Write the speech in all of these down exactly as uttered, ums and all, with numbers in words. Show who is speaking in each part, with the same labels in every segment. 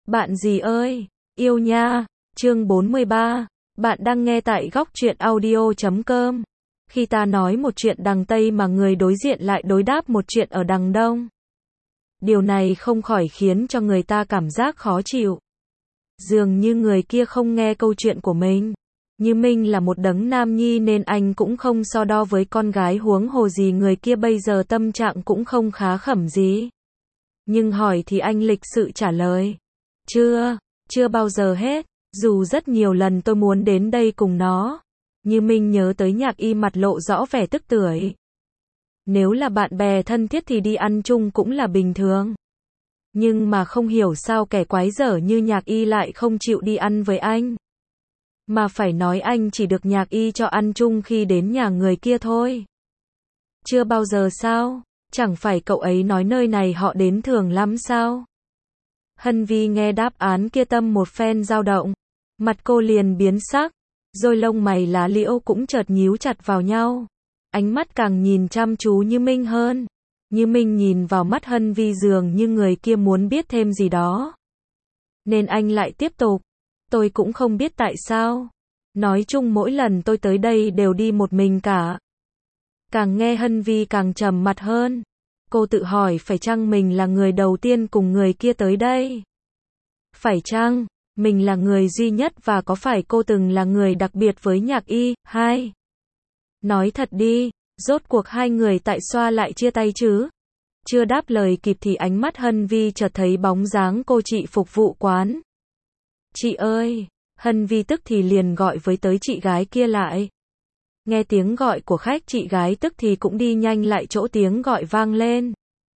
Speaker 1: Bạn gì ơi, yêu nha, chương bốn mươi ba, bạn đang nghe tại góc truyện audio chấm com. Khi ta nói một chuyện đằng Tây mà người đối diện lại đối đáp một chuyện ở đằng Đông. Điều này không khỏi khiến cho người ta cảm giác khó chịu. Dường như người kia không nghe câu chuyện của mình. Như Minh là một đấng nam nhi nên anh cũng không so đo với con gái, huống hồ gì người kia bây giờ tâm trạng cũng không khá khẩm gì. Nhưng hỏi thì anh lịch sự trả lời. Chưa, chưa bao giờ hết, dù rất nhiều lần tôi muốn đến đây cùng nó. Như Minh nhớ tới Nhạc Y mặt lộ rõ vẻ tức tưởi. Nếu là bạn bè thân thiết thì đi ăn chung cũng là bình thường. Nhưng mà không hiểu sao kẻ quái dở như Nhạc Y lại không chịu đi ăn với anh. Mà phải nói anh chỉ được Nhạc Y cho ăn chung khi đến nhà người kia thôi. Chưa bao giờ sao? Chẳng phải cậu ấy nói nơi này họ đến thường lắm sao? Hân Vi nghe đáp án kia tâm một phen dao động. Mặt cô liền biến sắc. Rồi lông mày lá liễu cũng chợt nhíu chặt vào nhau. Ánh mắt càng nhìn chăm chú Như Minh hơn. Như Minh nhìn vào mắt Hân Vi dường như người kia muốn biết thêm gì đó. Nên anh lại tiếp tục. Tôi cũng không biết tại sao. Nói chung mỗi lần tôi tới đây đều đi một mình cả. Càng nghe Hân Vi càng trầm mặt hơn. Cô tự hỏi phải chăng mình là người đầu tiên cùng người kia tới đây? Phải chăng mình là người duy nhất và có phải cô từng là người đặc biệt với Nhạc Y? Hai. Nói thật đi, rốt cuộc hai người tại sao lại chia tay chứ? Chưa đáp lời kịp thì ánh mắt Hân Vi chợt thấy bóng dáng cô chị phục vụ quán. Chị ơi! Hân Vi tức thì liền gọi với tới chị gái kia lại. Nghe tiếng gọi của khách, chị gái tức thì cũng đi nhanh lại chỗ tiếng gọi vang lên.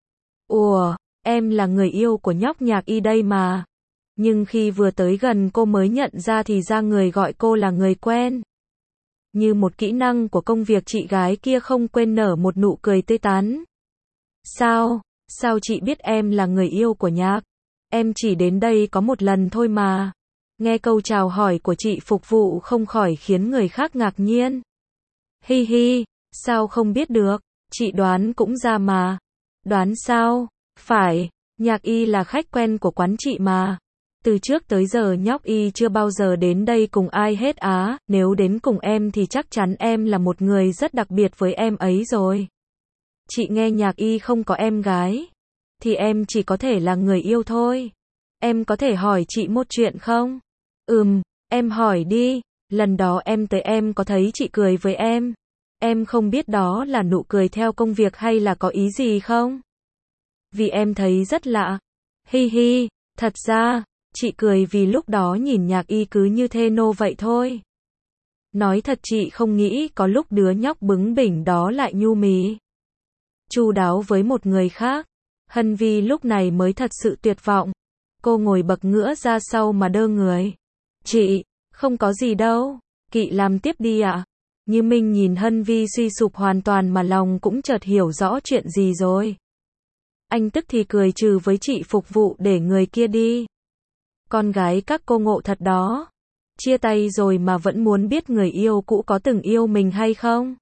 Speaker 1: Ủa, em là người yêu của nhóc Nhạc Y đây mà. Nhưng khi vừa tới gần cô mới nhận ra thì ra người gọi cô là người quen. Như một kỹ năng của công việc, chị gái kia không quên nở một nụ cười tươi tắn. Sao, sao chị biết em là người yêu của Nhạc? Em chỉ đến đây có một lần thôi mà. Nghe câu chào hỏi của chị phục vụ không khỏi khiến người khác ngạc nhiên. Hi hi, sao không biết được, chị đoán cũng ra mà. Đoán sao? Phải, Nhạc Y là khách quen của quán chị mà. Từ trước tới giờ nhóc Y chưa bao giờ đến đây cùng ai hết á, nếu đến cùng em thì chắc chắn em là một người rất đặc biệt với em ấy rồi. Chị nghe Nhạc Y không có em gái, thì em chỉ có thể là người yêu thôi. Em có thể hỏi chị một chuyện không? Ừm, em hỏi đi, lần đó em tới em có thấy chị cười với em? Em không biết đó là nụ cười theo công việc hay là có ý gì không? Vì em thấy rất lạ. Hi hi, thật ra, chị cười vì lúc đó nhìn Nhạc Y cứ như thê nô vậy thôi. Nói thật chị không nghĩ có lúc đứa nhóc bướng bỉnh đó lại nhu mì chu đáo với một người khác. Hân Vi lúc này mới thật sự tuyệt vọng. Cô ngồi bật ngửa ra sau mà đơ người. Chị, không có gì đâu, Kỵ làm tiếp đi ạ. À? Như Minh nhìn Hân Vi suy sụp hoàn toàn mà lòng cũng chợt hiểu rõ chuyện gì rồi. Anh tức thì cười trừ với chị phục vụ để người kia đi. Con gái các cô ngộ thật đó. Chia tay rồi mà vẫn muốn biết người yêu cũ có từng yêu mình hay không?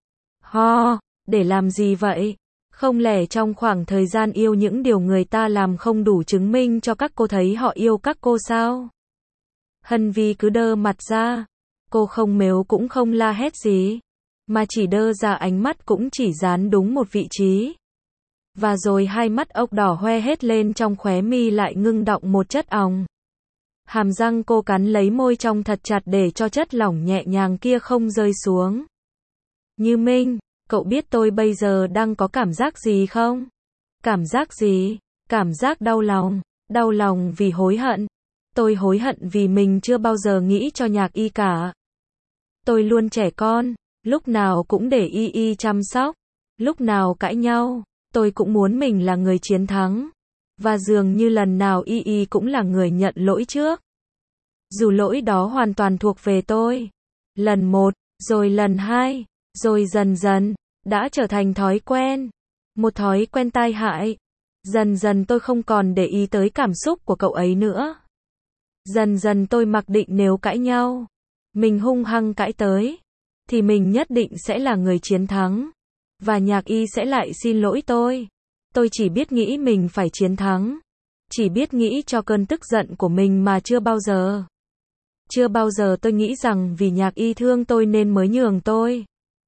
Speaker 1: Ho, để làm gì vậy? Không lẽ trong khoảng thời gian yêu những điều người ta làm không đủ chứng minh cho các cô thấy họ yêu các cô sao? Hân Vi cứ đơ mặt ra. Cô không mếu cũng không la hét gì. Mà chỉ đơ ra, ánh mắt cũng chỉ dán đúng một vị trí. Và rồi hai mắt ốc đỏ hoe hết lên, trong khóe mi lại ngưng đọng một chất òng. Hàm răng cô cắn lấy môi trong thật chặt để cho chất lỏng nhẹ nhàng kia không rơi xuống. Như Minh, cậu biết tôi bây giờ đang có cảm giác gì không? Cảm giác gì? Cảm giác đau lòng. Đau lòng vì hối hận. Tôi hối hận vì mình chưa bao giờ nghĩ cho Nhạc Y cả. Tôi luôn trẻ con, lúc nào cũng để Y Y chăm sóc. Lúc nào cãi nhau, tôi cũng muốn mình là người chiến thắng. Và dường như lần nào Y Y cũng là người nhận lỗi trước. Dù lỗi đó hoàn toàn thuộc về tôi. Lần một, rồi lần hai, rồi dần dần, đã trở thành thói quen. Một thói quen tai hại. Dần dần tôi không còn để ý tới cảm xúc của cậu ấy nữa. Dần dần tôi mặc định nếu cãi nhau, mình hung hăng cãi tới, thì mình nhất định sẽ là người chiến thắng. Và Nhạc Y sẽ lại xin lỗi tôi. Tôi chỉ biết nghĩ mình phải chiến thắng. Chỉ biết nghĩ cho cơn tức giận của mình mà chưa bao giờ. Chưa bao giờ tôi nghĩ rằng vì Nhạc Y thương tôi nên mới nhường tôi.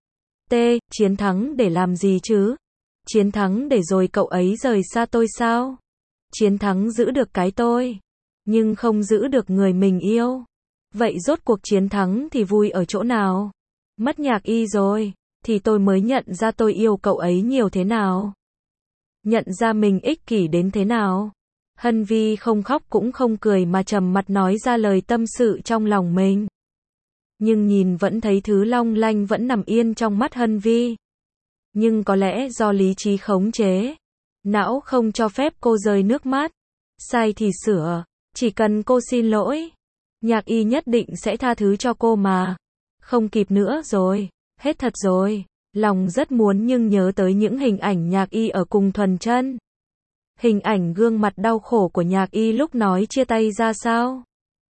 Speaker 1: T. Chiến thắng để làm gì chứ? Chiến thắng để rồi cậu ấy rời xa tôi sao? Chiến thắng giữ được cái tôi, nhưng không giữ được người mình yêu. Vậy rốt cuộc chiến thắng thì vui ở chỗ nào? Mất Nhạc Y rồi, thì tôi mới nhận ra tôi yêu cậu ấy nhiều thế nào. Nhận ra mình ích kỷ đến thế nào. Hân Vi không khóc cũng không cười mà trầm mặt nói ra lời tâm sự trong lòng mình. Nhưng nhìn vẫn thấy thứ long lanh vẫn nằm yên trong mắt Hân Vi. Nhưng có lẽ do lý trí khống chế, não không cho phép cô rơi nước mắt. Sai thì sửa, chỉ cần cô xin lỗi, Nhạc Y nhất định sẽ tha thứ cho cô mà. Không kịp nữa rồi, hết thật rồi. Lòng rất muốn nhưng nhớ tới những hình ảnh Nhạc Y ở cùng Thuần Chân. Hình ảnh gương mặt đau khổ của Nhạc Y lúc nói chia tay ra sao.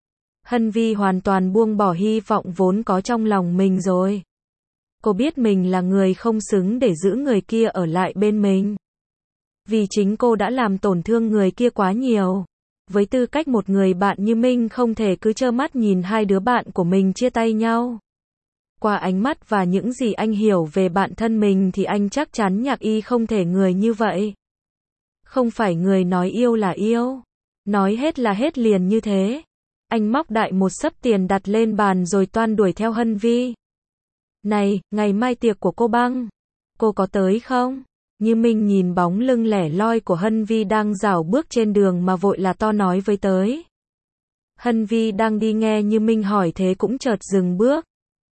Speaker 1: Hân Vi hoàn toàn buông bỏ hy vọng vốn có trong lòng mình rồi. Cô biết mình là người không xứng để giữ người kia ở lại bên mình. Vì chính cô đã làm tổn thương người kia quá nhiều. Với tư cách một người bạn như mình không thể cứ trơ mắt nhìn hai đứa bạn của mình chia tay nhau. Qua ánh mắt và những gì anh hiểu về bản thân mình thì anh chắc chắn Nhạc Y không thể người như vậy. Không phải người nói yêu là yêu. Nói hết là hết liền như thế. Anh móc đại một xấp tiền đặt lên bàn rồi toan đuổi theo Hân Vi. Này, ngày mai tiệc của cô Băng. Cô có tới không? Như Minh nhìn bóng lưng lẻ loi của Hân Vi đang rảo bước trên đường mà vội là to nói với tới. Hân Vi đang đi nghe Như Minh hỏi thế cũng chợt dừng bước.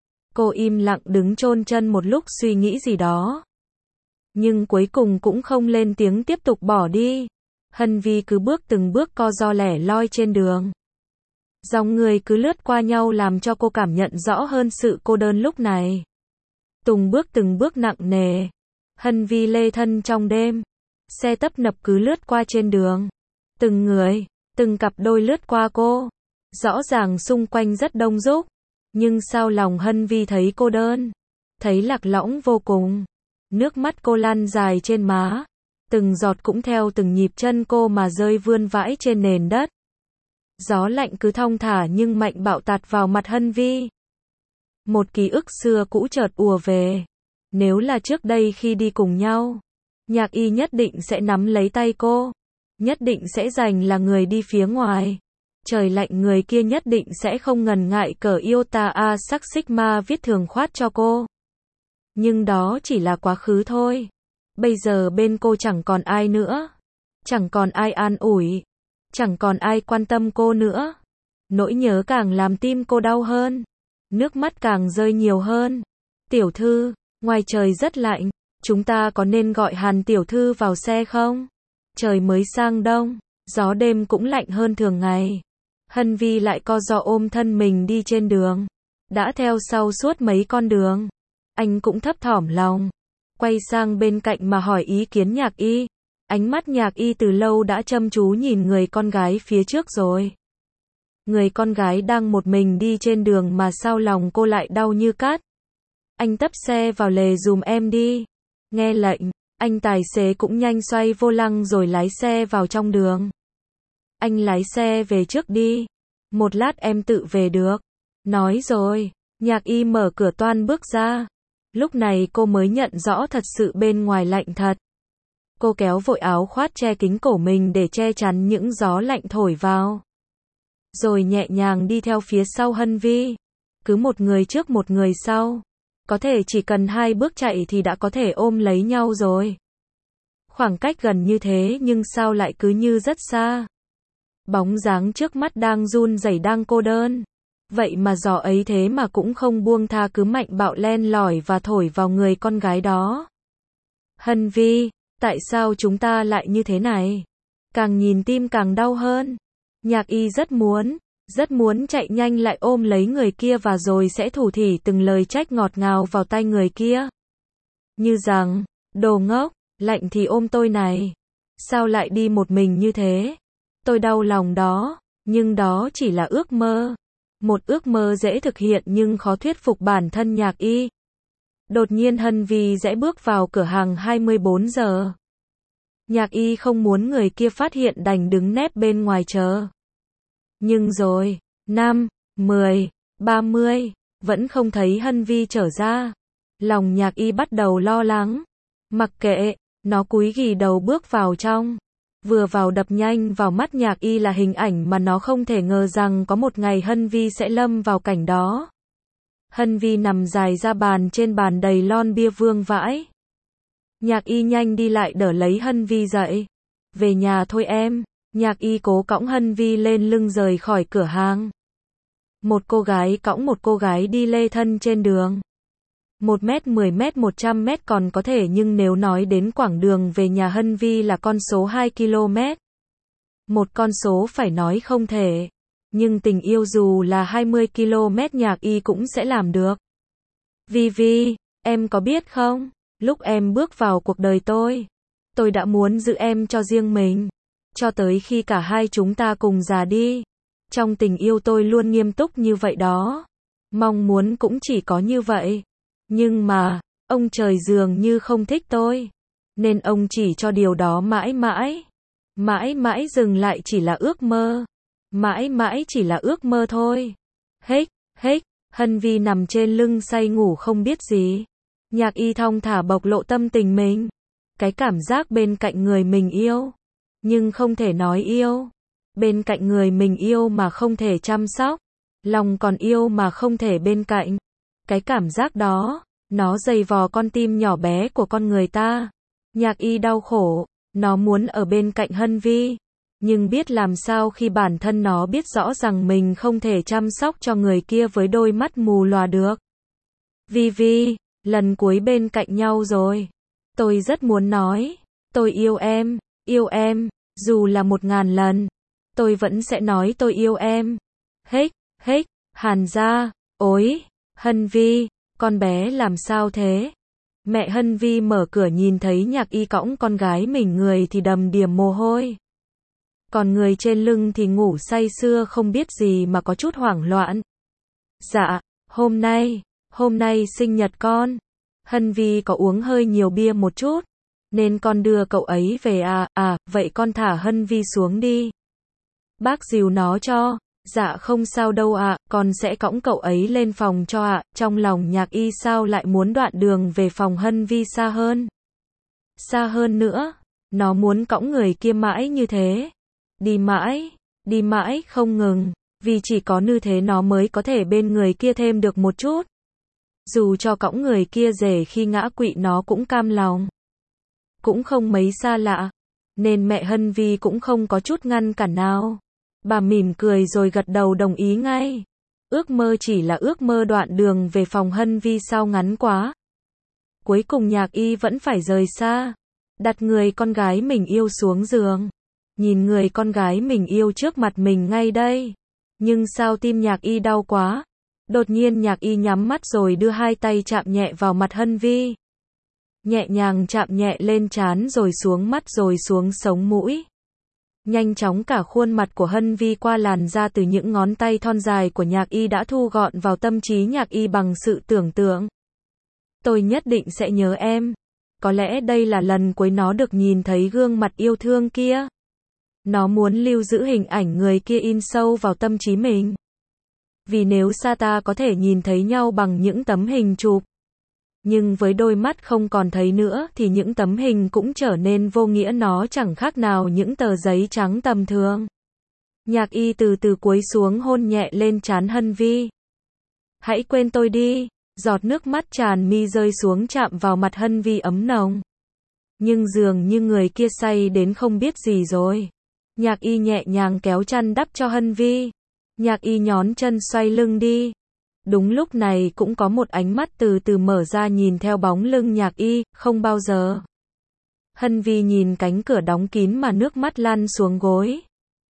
Speaker 1: Cô im lặng đứng chôn chân một lúc suy nghĩ gì đó. Nhưng cuối cùng cũng không lên tiếng tiếp tục bỏ đi. Hân Vi cứ bước từng bước co ro lẻ loi trên đường. Dòng người cứ lướt qua nhau làm cho cô cảm nhận rõ hơn sự cô đơn lúc này. Từng bước từng bước nặng nề. Hân Vi lê thân trong đêm. Xe tấp nập cứ lướt qua trên đường. Từng người, từng cặp đôi lướt qua cô. Rõ ràng xung quanh rất đông đúc. Nhưng sao lòng Hân Vi thấy cô đơn. Thấy lạc lõng vô cùng. Nước mắt cô lăn dài trên má. Từng giọt cũng theo từng nhịp chân cô mà rơi vươn vãi trên nền đất. Gió lạnh cứ thong thả nhưng mạnh bạo tạt vào mặt Hân Vi. Một ký ức xưa cũ chợt ùa về. Nếu là trước đây khi đi cùng nhau, Nhạc Y nhất định sẽ nắm lấy tay cô. Nhất định sẽ giành là người đi phía ngoài. Trời lạnh người kia nhất định sẽ không ngần ngại cờ iota a sắc sigma viết thường khoát cho cô. Nhưng đó chỉ là quá khứ thôi. Bây giờ bên cô chẳng còn ai nữa. Chẳng còn ai an ủi. Chẳng còn ai quan tâm cô nữa. Nỗi nhớ càng làm tim cô đau hơn. Nước mắt càng rơi nhiều hơn. Tiểu thư, ngoài trời rất lạnh. Chúng ta có nên gọi Hàn tiểu thư vào xe không? Trời mới sang đông. Gió đêm cũng lạnh hơn thường ngày. Hân Vi lại co ro ôm thân mình đi trên đường. Đã theo sau suốt mấy con đường. Anh cũng thấp thỏm lòng. Quay sang bên cạnh mà hỏi ý kiến Nhạc Y. Ánh mắt Nhạc Y từ lâu đã chăm chú nhìn người con gái phía trước rồi. Người con gái đang một mình đi trên đường mà sao lòng cô lại đau như cát. Anh tấp xe vào lề dùm em đi. Nghe lệnh, anh tài xế cũng nhanh xoay vô lăng rồi lái xe vào trong đường. Anh lái xe về trước đi. Một lát em tự về được. Nói rồi, Nhạc Y mở cửa toan bước ra. Lúc này cô mới nhận rõ thật sự bên ngoài lạnh thật. Cô kéo vội áo khoác che kín cổ mình để che chắn những gió lạnh thổi vào. Rồi nhẹ nhàng đi theo phía sau Hân Vi. Cứ một người trước một người sau. Có thể chỉ cần hai bước chạy thì đã có thể ôm lấy nhau rồi. Khoảng cách gần như thế nhưng sao lại cứ như rất xa. Bóng dáng trước mắt đang run rẩy đang cô đơn. Vậy mà gió ấy thế mà cũng không buông tha cứ mạnh bạo len lỏi và thổi vào người con gái đó. Hân Vi, tại sao chúng ta lại như thế này? Càng nhìn tim càng đau hơn. Nhạc Y rất muốn, rất muốn chạy nhanh lại ôm lấy người kia và rồi sẽ thủ thỉ từng lời trách ngọt ngào vào tai người kia. Như rằng, đồ ngốc, lạnh thì ôm tôi này. Sao lại đi một mình như thế? Tôi đau lòng đó, nhưng đó chỉ là ước mơ. Một ước mơ dễ thực hiện nhưng khó thuyết phục bản thân Nhạc Y. Đột nhiên Hân Vi rẽ bước vào cửa hàng hai mươi bốn giờ. Nhạc Y không muốn người kia phát hiện đành đứng nép bên ngoài chờ. Nhưng rồi, năm, mười, ba mươi, vẫn không thấy Hân Vi trở ra. Lòng Nhạc Y bắt đầu lo lắng. Mặc kệ, nó cúi gì đầu bước vào trong. Vừa vào đập nhanh vào mắt Nhạc Y là hình ảnh mà nó không thể ngờ rằng có một ngày Hân Vi sẽ lâm vào cảnh đó. Hân Vi nằm dài ra bàn, trên bàn đầy lon bia vương vãi. Nhạc Y nhanh đi lại đỡ lấy Hân Vi dậy. Về nhà thôi em. Nhạc Y cố cõng Hân Vi lên lưng rời khỏi cửa hàng. Một cô gái cõng một cô gái đi lê thân trên đường. Một mét, mười mét, một trăm mét còn có thể, nhưng nếu nói đến quãng đường về nhà Hân Vi là con số hai ki lô mét. Một con số phải nói không thể. Nhưng tình yêu dù là hai mươi ki lô mét Nhạc Y cũng sẽ làm được. Vi Vi, em có biết không? Lúc em bước vào cuộc đời tôi, tôi đã muốn giữ em cho riêng mình. Cho tới khi cả hai chúng ta cùng già đi. Trong tình yêu tôi luôn nghiêm túc như vậy đó. Mong muốn cũng chỉ có như vậy. Nhưng mà, ông trời dường như không thích tôi. Nên ông chỉ cho điều đó mãi mãi. Mãi mãi dừng lại chỉ là ước mơ. Mãi mãi chỉ là ước mơ thôi. Hếch, hếch, Hân Vi nằm trên lưng say ngủ không biết gì. Nhạc Y thong thả bộc lộ tâm tình mình. Cái cảm giác bên cạnh người mình yêu. Nhưng không thể nói yêu. Bên cạnh người mình yêu mà không thể chăm sóc. Lòng còn yêu mà không thể bên cạnh. Cái cảm giác đó, nó dày vò con tim nhỏ bé của con người ta. Nhạc Y đau khổ, nó muốn ở bên cạnh Hân Vi. Nhưng biết làm sao khi bản thân nó biết rõ rằng mình không thể chăm sóc cho người kia với đôi mắt mù lòa được. Vi Vi, lần cuối bên cạnh nhau rồi. Tôi rất muốn nói, tôi yêu em, yêu em, dù là một ngàn lần. Tôi vẫn sẽ nói tôi yêu em. Hếch, hếch, Hàn gia, ối, Hân Vi, con bé làm sao thế? Mẹ Hân Vi mở cửa nhìn thấy Nhạc Y cõng con gái mình người thì đầm đìa mồ hôi. Còn người trên lưng thì ngủ say sưa không biết gì mà có chút hoảng loạn. Dạ, hôm nay, hôm nay sinh nhật con. Hân Vi có uống hơi nhiều bia một chút. Nên con đưa cậu ấy về à, à, vậy con thả Hân Vi xuống đi. Bác dìu nó cho. Dạ không sao đâu ạ, à, con sẽ cõng cậu ấy lên phòng cho ạ. À. Trong lòng Nhạc Y sao lại muốn đoạn đường về phòng Hân Vi xa hơn. Xa hơn nữa, nó muốn cõng người kia mãi như thế. Đi mãi, đi mãi không ngừng, vì chỉ có như thế nó mới có thể bên người kia thêm được một chút. Dù cho cõng người kia rể khi ngã quỵ nó cũng cam lòng. Cũng không mấy xa lạ, nên mẹ Hân Vi cũng không có chút ngăn cản nào. Bà mỉm cười rồi gật đầu đồng ý ngay. Ước mơ chỉ là ước mơ, đoạn đường về phòng Hân Vi sao ngắn quá. Cuối cùng Nhạc Y vẫn phải rời xa. Đặt người con gái mình yêu xuống giường. Nhìn người con gái mình yêu trước mặt mình ngay đây. Nhưng sao tim Nhạc Y đau quá. Đột nhiên Nhạc Y nhắm mắt rồi đưa hai tay chạm nhẹ vào mặt Hân Vi. Nhẹ nhàng chạm nhẹ lên trán rồi xuống mắt rồi xuống sống mũi. Nhanh chóng cả khuôn mặt của Hân Vi qua làn da từ những ngón tay thon dài của Nhạc Y đã thu gọn vào tâm trí Nhạc Y bằng sự tưởng tượng. Tôi nhất định sẽ nhớ em. Có lẽ đây là lần cuối nó được nhìn thấy gương mặt yêu thương kia. Nó muốn lưu giữ hình ảnh người kia in sâu vào tâm trí mình. Vì nếu xa ta có thể nhìn thấy nhau bằng những tấm hình chụp. Nhưng với đôi mắt không còn thấy nữa thì những tấm hình cũng trở nên vô nghĩa, nó chẳng khác nào những tờ giấy trắng tầm thường. Nhạc Y từ từ cúi xuống hôn nhẹ lên trán Hân Vi. Hãy quên tôi đi. Giọt nước mắt tràn mi rơi xuống chạm vào mặt Hân Vi ấm nồng. Nhưng dường như người kia say đến không biết gì rồi. Nhạc Y nhẹ nhàng kéo chăn đắp cho Hân Vi. Nhạc Y nhón chân xoay lưng đi. Đúng lúc này cũng có một ánh mắt từ từ mở ra nhìn theo bóng lưng Nhạc Y, không bao giờ. Hân Vi nhìn cánh cửa đóng kín mà nước mắt lăn xuống gối.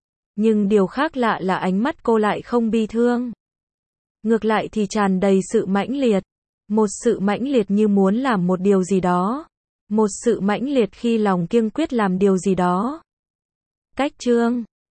Speaker 1: Nhưng điều khác lạ là ánh mắt cô lại không bi thương. Ngược lại thì tràn đầy sự mãnh liệt. Một sự mãnh liệt như muốn làm một điều gì đó. Một sự mãnh liệt khi lòng kiên quyết làm điều gì đó. Cách chương